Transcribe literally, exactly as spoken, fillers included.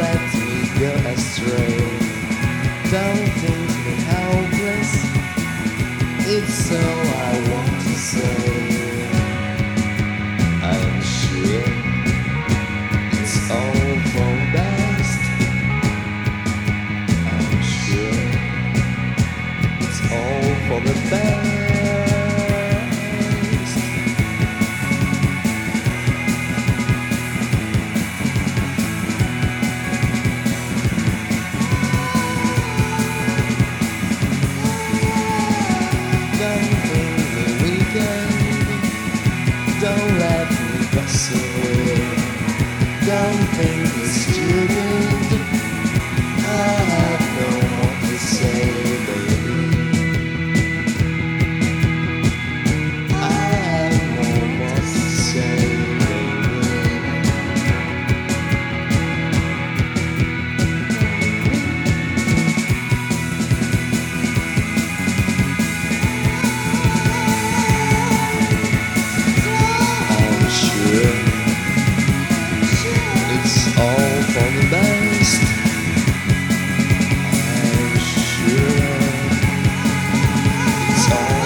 let me go astray. Don't think me helpless, it's all I want to say. I'm sure it's all for the best. I'm sure it's all for the best. Don't let me pass away. Don't think it's stupid. I have no more to say, baby. I have no more to say, it's all for the best. I'm sure it's all